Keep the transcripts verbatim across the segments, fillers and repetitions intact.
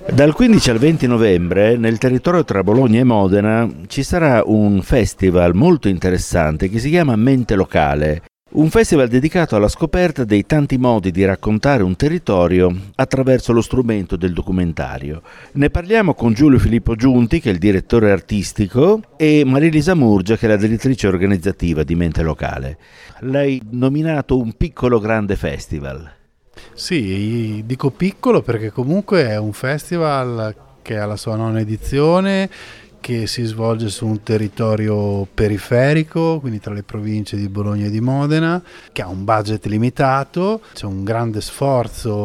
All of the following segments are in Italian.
Dal quindici al venti novembre nel territorio tra Bologna e Modena ci sarà un festival molto interessante che si chiama Mente Locale. Un festival dedicato alla scoperta dei tanti modi di raccontare un territorio attraverso lo strumento del documentario. Ne parliamo con Giulio Filippo Giunti, che è il direttore artistico, e Marilisa Murgia, che è la direttrice organizzativa di Mente Locale. L'hai nominato un piccolo grande festival. Sì, dico piccolo perché comunque è un festival che ha la sua nona edizione, che si svolge su un territorio periferico, quindi tra le province di Bologna e di Modena, che ha un budget limitato, c'è un grande sforzo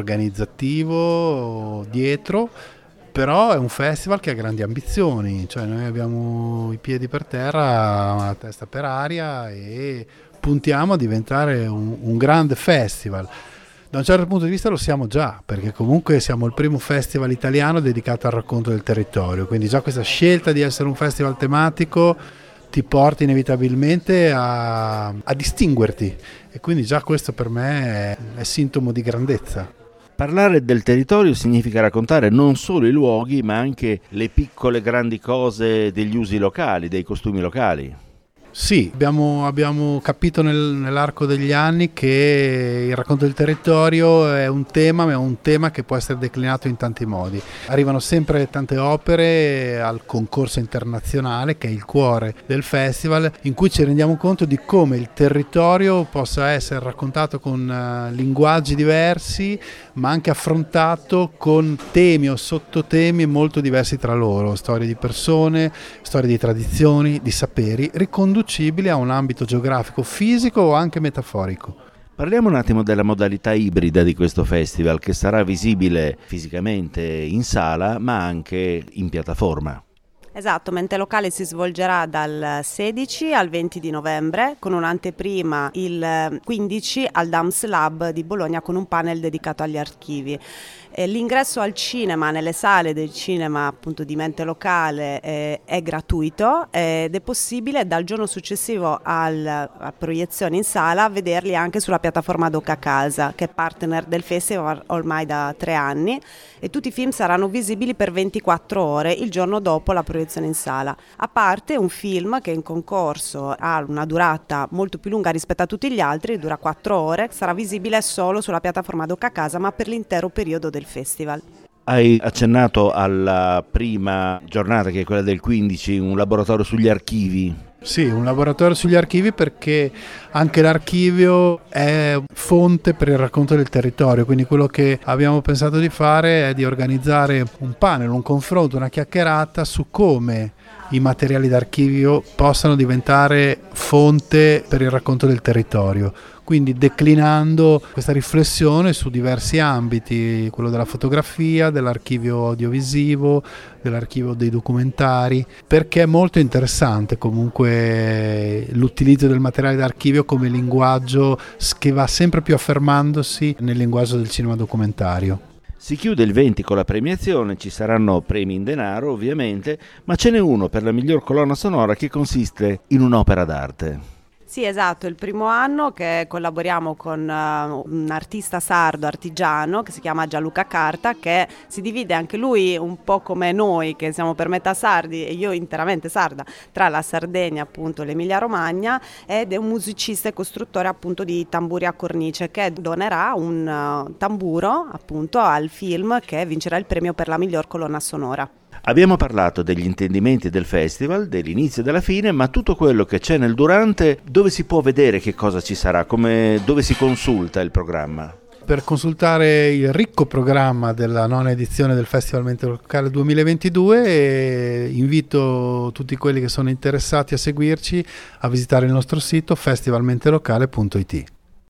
organizzativo dietro, però è un festival che ha grandi ambizioni, cioè noi abbiamo i piedi per terra, la testa per aria e puntiamo a diventare un, un grande festival. Da un certo punto di vista lo siamo già, perché comunque siamo il primo festival italiano dedicato al racconto del territorio, quindi già questa scelta di essere un festival tematico ti porta inevitabilmente a, a distinguerti, e quindi già questo per me è, è sintomo di grandezza. Parlare del territorio significa raccontare non solo i luoghi, ma anche le piccole grandi cose degli usi locali, dei costumi locali. Sì, abbiamo, abbiamo capito nel, nell'arco degli anni che il racconto del territorio è un tema, ma è un tema che può essere declinato in tanti modi. Arrivano sempre tante opere al concorso internazionale, che è il cuore del festival, in cui ci rendiamo conto di come il territorio possa essere raccontato con uh, linguaggi diversi, ma anche affrontato con temi o sottotemi molto diversi tra loro, storie di persone, storie di tradizioni, di saperi, riconducibili a un ambito geografico, fisico o anche metaforico. Parliamo un attimo della modalità ibrida di questo festival, che sarà visibile fisicamente in sala ma anche in piattaforma. Esatto, Mente Locale si svolgerà dal sedici al venti di novembre con un'anteprima il quindici al Dams Lab di Bologna con un panel dedicato agli archivi. L'ingresso al cinema, nelle sale del cinema appunto di Mente Locale eh, è gratuito ed è possibile dal giorno successivo alla proiezione in sala vederli anche sulla piattaforma Doc a Casa, che è partner del festival ormai da tre anni, e tutti i film saranno visibili per ventiquattro ore il giorno dopo la proiezione in sala. A parte un film che in concorso ha una durata molto più lunga rispetto a tutti gli altri, dura quattro ore, sarà visibile solo sulla piattaforma Doc a Casa ma per l'intero periodo del festival. Hai accennato alla prima giornata, che è quella del quindici, un laboratorio sugli archivi. Sì, un laboratorio sugli archivi, perché anche l'archivio è fonte per il racconto del territorio, quindi quello che abbiamo pensato di fare è di organizzare un panel, un confronto, una chiacchierata su come i materiali d'archivio possano diventare fonte per il racconto del territorio, quindi declinando questa riflessione su diversi ambiti, quello della fotografia, dell'archivio audiovisivo, dell'archivio dei documentari, perché è molto interessante comunque l'utilizzo del materiale d'archivio come linguaggio che va sempre più affermandosi nel linguaggio del cinema documentario. Si chiude il venti con la premiazione, ci saranno premi in denaro ovviamente, ma ce n'è uno per la miglior colonna sonora che consiste in un'opera d'arte. Sì, esatto, è il primo anno che collaboriamo con uh, un artista sardo artigiano che si chiama Gianluca Carta, che si divide anche lui un po' come noi, che siamo per metà sardi e io interamente sarda, tra la Sardegna appunto e l'Emilia Romagna, ed è un musicista e costruttore appunto di tamburi a cornice, che donerà un uh, tamburo appunto al film che vincerà il premio per la miglior colonna sonora. Abbiamo parlato degli intendimenti del festival, dell'inizio e della fine, ma tutto quello che c'è nel durante, dove si può vedere che cosa ci sarà, come, dove si consulta il programma? Per consultare il ricco programma della nona edizione del Festival Mente Locale duemilaventidue, invito tutti quelli che sono interessati a seguirci a visitare il nostro sito festival mente locale punto it.